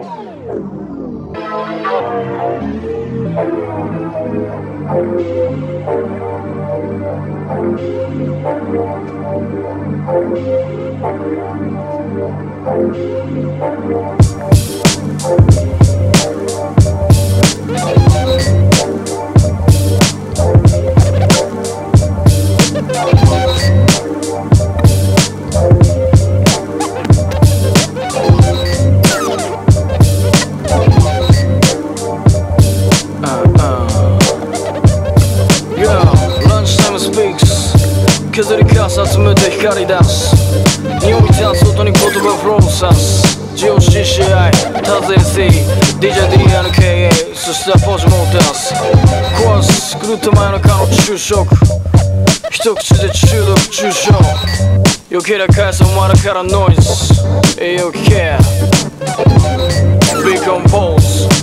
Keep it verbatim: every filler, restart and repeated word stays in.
削りかす集めて光り出す匂い立つ音に言葉フローさす ジーオーシーシーアイ タゼン C ディージェー ディーエヌケーエー そしてポジモータース壊す狂った真夜中の昼食一口で中毒中傷よけりゃ返すお前らからノイズ栄養聞け Big on balls